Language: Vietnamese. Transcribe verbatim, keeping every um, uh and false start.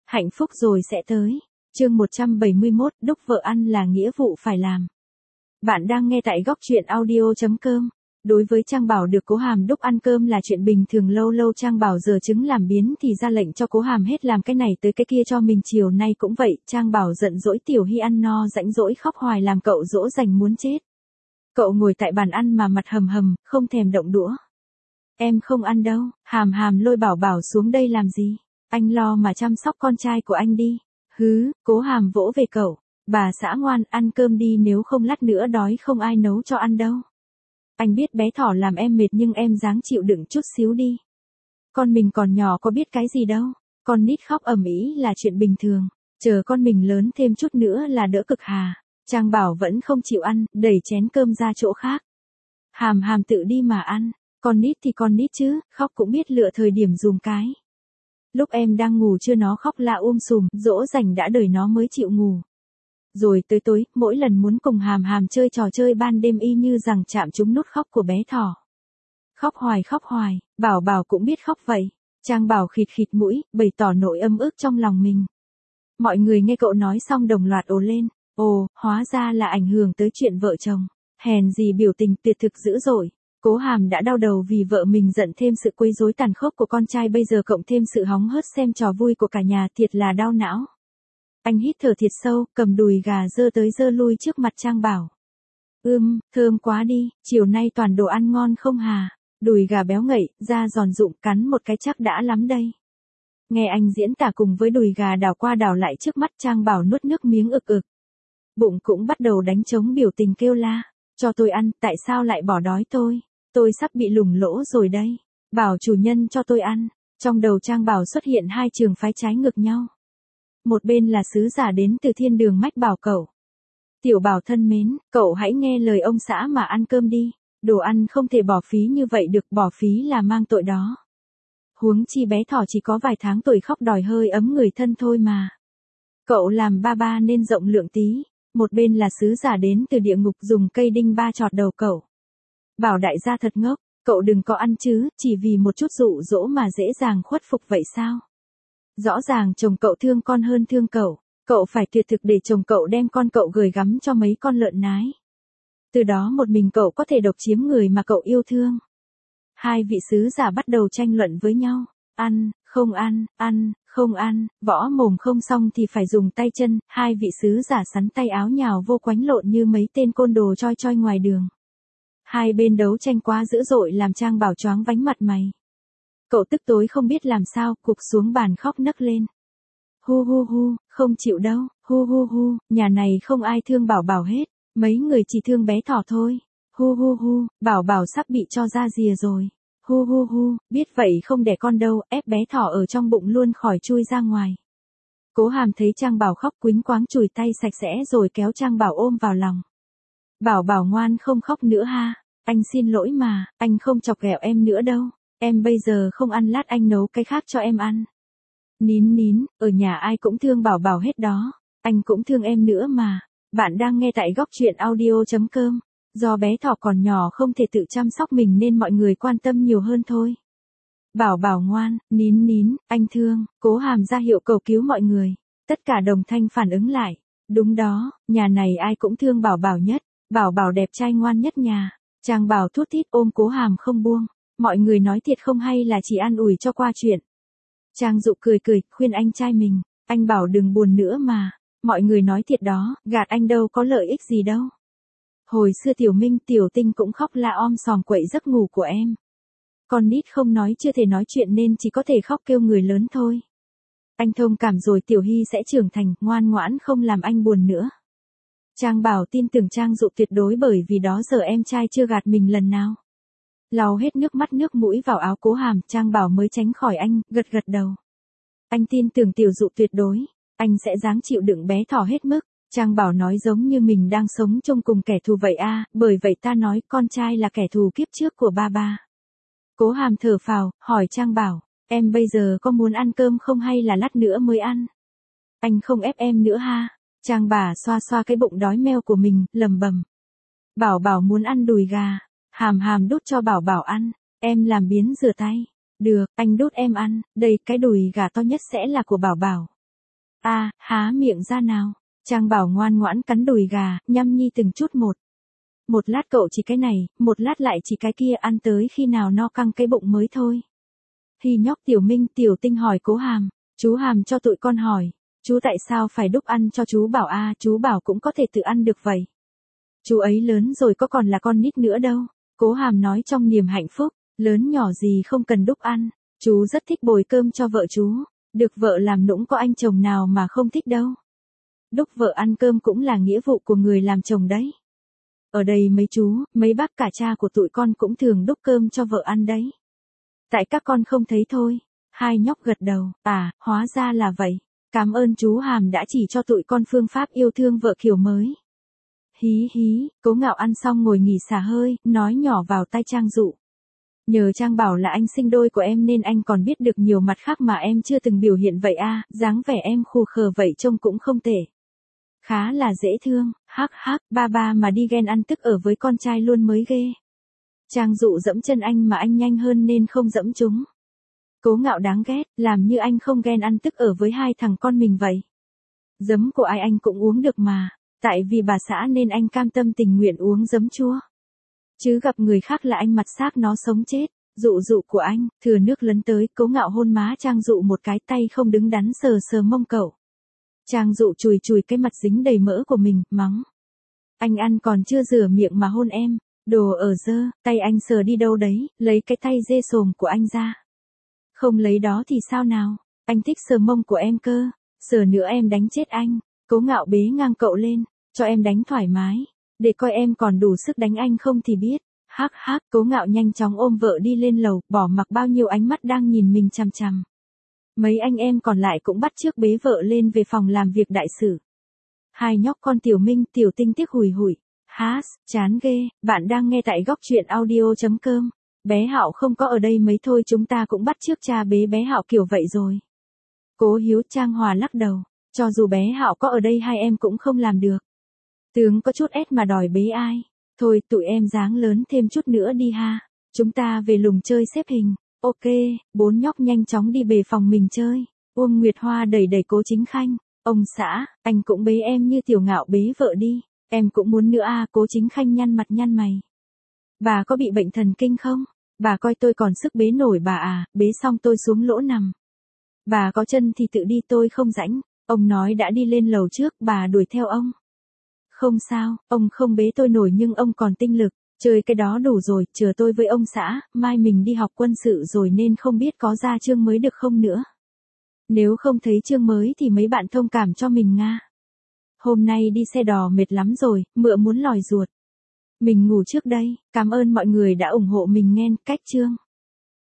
Hạnh phúc rồi sẽ tới. Chương một trăm bảy mươi mốt, đúc vợ ăn là nghĩa vụ phải làm. Bạn đang nghe tại góc truyện audio chấm com. Đối với Trang Bảo được Cố Hàm đúc ăn cơm là chuyện bình thường, lâu lâu Trang Bảo giờ chứng làm biến thì ra lệnh cho Cố Hàm hết làm cái này tới cái kia cho mình, chiều nay cũng vậy, Trang Bảo giận dỗi Tiểu Hy ăn no rãnh rỗi khóc hoài làm cậu dỗ dành muốn chết. Cậu ngồi tại bàn ăn mà mặt hầm hầm, không thèm động đũa. Em không ăn đâu. Hàm Hàm lôi Bảo Bảo xuống đây làm gì? Anh lo mà chăm sóc con trai của anh đi. Hứ, Cố Hàm vỗ về cậu. Bà xã ngoan, ăn cơm đi, nếu không lát nữa đói không ai nấu cho ăn đâu. Anh biết bé thỏ làm em mệt nhưng em ráng chịu đựng chút xíu đi. Con mình còn nhỏ có biết cái gì đâu. Con nít khóc ầm ĩ là chuyện bình thường. Chờ con mình lớn thêm chút nữa là đỡ cực hà. Trang Bảo vẫn không chịu ăn, đẩy chén cơm ra chỗ khác. Hàm Hàm tự đi mà ăn. Con nít thì con nít chứ, khóc cũng biết lựa thời điểm dùng cái. Lúc em đang ngủ chưa nó khóc la um sùm, dỗ dành đã đời nó mới chịu ngủ. Rồi tới tối, mỗi lần muốn cùng Hàm Hàm chơi trò chơi ban đêm y như rằng chạm trúng nút khóc của bé thỏ. Khóc hoài khóc hoài, Bảo Bảo cũng biết khóc vậy. Trang Bảo khịt khịt mũi, bày tỏ nỗi âm ức trong lòng mình. Mọi người nghe cậu nói xong đồng loạt ồ lên. Ồ, hóa ra là ảnh hưởng tới chuyện vợ chồng. Hèn gì biểu tình tuyệt thực dữ dội. Cố Hàm đã đau đầu vì vợ mình giận, thêm sự quấy rối tàn khốc của con trai bây giờ cộng thêm sự hóng hớt xem trò vui của cả nhà, thiệt là đau não. Anh hít thở thiệt sâu, cầm đùi gà dơ tới dơ lui trước mặt Trang Bảo. Ưm, thơm quá đi, chiều nay toàn đồ ăn ngon không hà? Đùi gà béo ngậy, da giòn rụm, cắn một cái chắc đã lắm đây. Nghe anh diễn tả cùng với đùi gà đảo qua đảo lại trước mắt, Trang Bảo nuốt nước miếng ực ực. Bụng cũng bắt đầu đánh trống, biểu tình kêu la. Cho tôi ăn, tại sao lại bỏ đói tôi? Tôi sắp bị lủng lỗ rồi đây. Bảo chủ nhân cho tôi ăn. Trong đầu Trang Bảo xuất hiện hai trường phái trái ngược nhau. Một bên là sứ giả đến từ thiên đường mách bảo cậu. Tiểu Bảo thân mến, cậu hãy nghe lời ông xã mà ăn cơm đi. Đồ ăn không thể bỏ phí như vậy được, bỏ phí là mang tội đó. Huống chi bé thỏ chỉ có vài tháng tuổi, khóc đòi hơi ấm người thân thôi mà. Cậu làm ba ba nên rộng lượng tí. Một bên là sứ giả đến từ địa ngục dùng cây đinh ba chọt đầu cậu. Bảo đại gia thật ngốc, cậu đừng có ăn chứ, chỉ vì một chút dụ dỗ mà dễ dàng khuất phục vậy sao? Rõ ràng chồng cậu thương con hơn thương cậu, cậu phải tuyệt thực để chồng cậu đem con cậu gửi gắm cho mấy con lợn nái. Từ đó một mình cậu có thể độc chiếm người mà cậu yêu thương. Hai vị sứ giả bắt đầu tranh luận với nhau, ăn, không ăn, ăn, không ăn, võ mồm không xong thì phải dùng tay chân, hai vị sứ giả sắn tay áo nhào vô quánh lộn như mấy tên côn đồ choi choi ngoài đường. Hai bên đấu tranh quá dữ dội làm Trang Bảo choáng vánh mặt mày. Cậu tức tối không biết làm sao, cục xuống bàn khóc nấc lên. Hu hu hu, không chịu đâu, hu hu hu, nhà này không ai thương Bảo Bảo hết, mấy người chỉ thương bé thỏ thôi. Hu hu hu, Bảo Bảo sắp bị cho ra rìa rồi. Hu hu hu, biết vậy không đẻ con đâu, ép bé thỏ ở trong bụng luôn khỏi chui ra ngoài. Cố Hàm thấy Trang Bảo khóc quýnh quáng chùi tay sạch sẽ rồi kéo Trang Bảo ôm vào lòng. Bảo Bảo ngoan không khóc nữa ha, anh xin lỗi mà, anh không chọc ghẹo em nữa đâu, em bây giờ không ăn, lát anh nấu cái khác cho em ăn. Nín nín, ở nhà ai cũng thương Bảo Bảo hết đó, anh cũng thương em nữa mà. Bạn đang nghe tại góc truyện audio chấm com. Do bé thỏ còn nhỏ không thể tự chăm sóc mình nên mọi người quan tâm nhiều hơn thôi. Bảo Bảo ngoan, nín nín, anh thương. Cố Hàm ra hiệu cầu cứu mọi người. Tất cả đồng thanh phản ứng lại. Đúng đó, nhà này ai cũng thương Bảo Bảo nhất. Bảo Bảo đẹp trai ngoan nhất nhà. Trang Bảo thút thít ôm Cố Hàm không buông. Mọi người nói thiệt không hay là chỉ an ủi cho qua chuyện. Trang Dụ cười cười, khuyên anh trai mình. Anh Bảo đừng buồn nữa mà. Mọi người nói thiệt đó, gạt anh đâu có lợi ích gì đâu. Hồi xưa Tiểu Minh, Tiểu Tinh cũng khóc la om sòm quậy giấc ngủ của em. Con nít không nói chưa thể nói chuyện nên chỉ có thể khóc kêu người lớn thôi. Anh thông cảm rồi Tiểu Hy sẽ trưởng thành, ngoan ngoãn không làm anh buồn nữa. Trang Bảo tin tưởng Trang Dụ tuyệt đối, bởi vì đó giờ em trai chưa gạt mình lần nào. Lau hết nước mắt nước mũi vào áo Cố Hàm, Trang Bảo mới tránh khỏi anh, gật gật đầu. Anh tin tưởng Tiểu Dụ tuyệt đối, anh sẽ dáng chịu đựng bé thỏ hết mức. Trang Bảo nói giống như mình đang sống chung cùng kẻ thù vậy a, bởi vậy ta nói con trai là kẻ thù kiếp trước của ba ba. Cố Hàm thở phào, hỏi Trang Bảo, em bây giờ có muốn ăn cơm không hay là lát nữa mới ăn? Anh không ép em nữa ha. Trang Bà xoa xoa cái bụng đói meo của mình, lầm bầm. Bảo Bảo muốn ăn đùi gà. Hàm Hàm đút cho Bảo Bảo ăn. Em làm biếng rửa tay. Được, anh đút em ăn, đây cái đùi gà to nhất sẽ là của Bảo Bảo. A, há miệng ra nào. Trang Bảo ngoan ngoãn cắn đùi gà, nhăm nhi từng chút một. Một lát cậu chỉ cái này, một lát lại chỉ cái kia, ăn tới khi nào no căng cái bụng mới thôi. Hi nhóc Tiểu Minh Tiểu Tinh hỏi Cố Hàm, chú Hàm cho tụi con hỏi, chú tại sao phải đúc ăn cho chú Bảo a? Chú Bảo cũng có thể tự ăn được vậy. Chú ấy lớn rồi có còn là con nít nữa đâu. Cố Hàm nói trong niềm hạnh phúc, lớn nhỏ gì không cần đúc ăn, chú rất thích bồi cơm cho vợ chú, được vợ làm nũng có anh chồng nào mà không thích đâu. Đúc vợ ăn cơm cũng là nghĩa vụ của người làm chồng đấy. Ở đây mấy chú, mấy bác cả cha của tụi con cũng thường đúc cơm cho vợ ăn đấy. Tại các con không thấy thôi. Hai nhóc gật đầu, à, hóa ra là vậy. Cảm ơn chú Hàm đã chỉ cho tụi con phương pháp yêu thương vợ kiểu mới. Hí hí, Cố Ngạo ăn xong ngồi nghỉ xả hơi, nói nhỏ vào tai Trang Dụ. Nhờ Trang Bảo là anh sinh đôi của em nên anh còn biết được nhiều mặt khác mà em chưa từng biểu hiện vậy a, dáng vẻ em khù khờ vậy trông cũng không tệ. Khá là dễ thương, hắc hắc, ba ba mà đi ghen ăn tức ở với con trai luôn mới ghê. Trang Dụ dẫm chân anh mà anh nhanh hơn nên không dẫm chúng. Cố Ngạo đáng ghét, làm như anh không ghen ăn tức ở với hai thằng con mình vậy. Giấm của ai anh cũng uống được mà, tại vì bà xã nên anh cam tâm tình nguyện uống giấm chua. Chứ gặp người khác là anh mặt xác nó sống chết. Dụ dụ của anh, thừa nước lấn tới, Cố Ngạo hôn má Trang Dụ một cái, tay không đứng đắn sờ sờ mông cậu. Trang Dụ chùi chùi cái mặt dính đầy mỡ của mình, mắng. Anh ăn còn chưa rửa miệng mà hôn em, đồ ở dơ, tay anh sờ đi đâu đấy, lấy cái tay dê sồm của anh ra. Không lấy đó thì sao nào, anh thích sờ mông của em cơ, sờ nữa em đánh chết anh. Cố Ngạo bế ngang cậu lên, cho em đánh thoải mái, để coi em còn đủ sức đánh anh không thì biết. Hắc hắc, Cố Ngạo nhanh chóng ôm vợ đi lên lầu, bỏ mặc bao nhiêu ánh mắt đang nhìn mình chằm chằm. Mấy anh em còn lại cũng bắt chước bế vợ lên về phòng làm việc đại sự. Hai nhóc con Tiểu Minh, Tiểu Tinh tiếc hùi hùi. Hás, chán ghê, bạn đang nghe tại góc truyện audio chấm com. Bé Hạo không có ở đây mấy thôi chúng ta cũng bắt chước cha bế bé Hạo kiểu vậy rồi. Cố Hiếu Trang Hòa lắc đầu, cho dù bé Hạo có ở đây hai em cũng không làm được. Tướng có chút ép mà đòi bế ai. Thôi tụi em dáng lớn thêm chút nữa đi ha. Chúng ta về lùng chơi xếp hình. Ok, bốn nhóc nhanh chóng đi bề phòng mình chơi. Uông Nguyệt Hoa đẩy đẩy Cố Chính Khanh. Ông xã, anh cũng bế em như Tiểu Ngạo bế vợ đi. Em cũng muốn nữa à. Cố Chính Khanh nhăn mặt nhăn mày. Bà có bị bệnh thần kinh không? Bà coi tôi còn sức bế nổi bà à. Bế xong tôi xuống lỗ nằm. Bà có chân thì tự đi tôi không rãnh. Ông nói đã đi lên lầu trước, bà đuổi theo ông. Không sao, ông không bế tôi nổi nhưng ông còn tinh lực. Chơi cái đó đủ rồi, chờ tôi với ông xã, mai mình đi học quân sự rồi nên không biết có ra chương mới được không nữa. Nếu không thấy chương mới thì mấy bạn thông cảm cho mình nga. Hôm nay đi xe đò mệt lắm rồi, mựa muốn lòi ruột. Mình ngủ trước đây, cảm ơn mọi người đã ủng hộ mình nghe, cách chương.